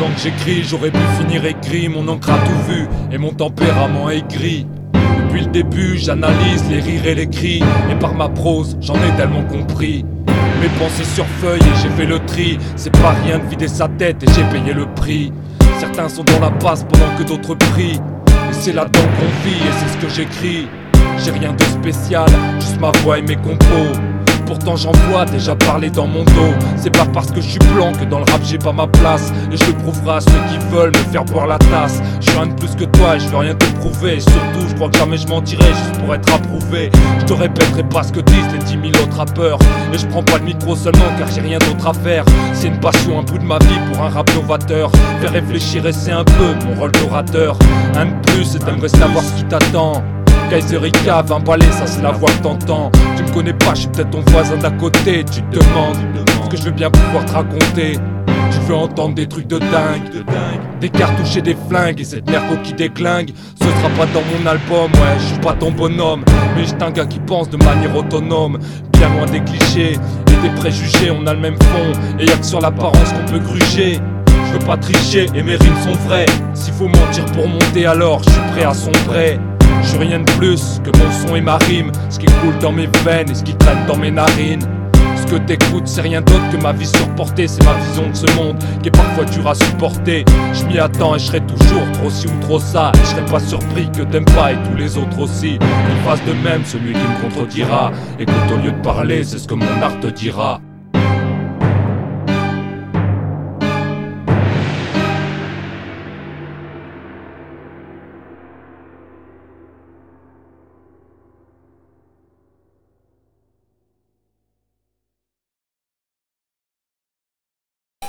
temps que j'écris, j'aurais pu finir écrit. Mon encre a tout vu et mon tempérament est gris. Depuis le début, j'analyse les rires et les cris, et par ma prose, j'en ai tellement compris. Mes pensées sur feuille et j'ai fait le tri. C'est pas rien de vider sa tête et j'ai payé le prix. Certains sont dans la passe pendant que d'autres prient. Et c'est là-dedans qu'on vit et c'est ce que j'écris. J'ai rien de spécial, juste ma voix et mes compos. Pourtant j'en vois déjà parler dans mon dos. C'est pas parce que je suis blanc que dans le rap j'ai pas ma place. Et je le prouverai à ceux qui veulent me faire boire la tasse. Je suis rien de plus que toi et je veux rien te prouver. Et surtout je crois que jamais je mentirai juste pour être approuvé. Je te répéterai pas ce que disent les 10 000 autres rappeurs. Et je prends pas le micro seulement car j'ai rien d'autre à faire. C'est une passion, un bout de ma vie pour un rap novateur. Faire réfléchir et c'est un peu mon rôle d'orateur. Un de plus et t'aimerais savoir ce qui t'attend. Kaizerika, 20 balais, ça c'est la voix que t'entends. Tu me connais pas, je suis peut-être ton voisin d'à côté. Tu te demandes ce que je veux bien pouvoir te raconter. Tu veux entendre des trucs de dingue, des cartouches et des flingues. Et cette merco qui déclingue, ce sera pas dans mon album. Ouais, je suis pas ton bonhomme, mais j'suis un gars qui pense de manière autonome. Bien loin des clichés et des préjugés, on a le même fond. Et y'a que sur l'apparence qu'on peut gruger. Je veux pas tricher et mes rimes sont vraies. S'il faut mentir pour monter alors, je suis prêt à sombrer. Je suis rien de plus que mon son et ma rime. Ce qui coule dans mes veines et ce qui traîne dans mes narines. Ce que t'écoutes c'est rien d'autre que ma vie surportée. C'est ma vision de ce monde qui est parfois dur à supporter. Je m'y attends et je serai toujours trop ci ou trop ça. Et je serai pas surpris que t'aimes pas et tous les autres aussi. Qu'il fasse de même celui qui me contredira. Écoute au lieu de parler, c'est ce que mon art te dira.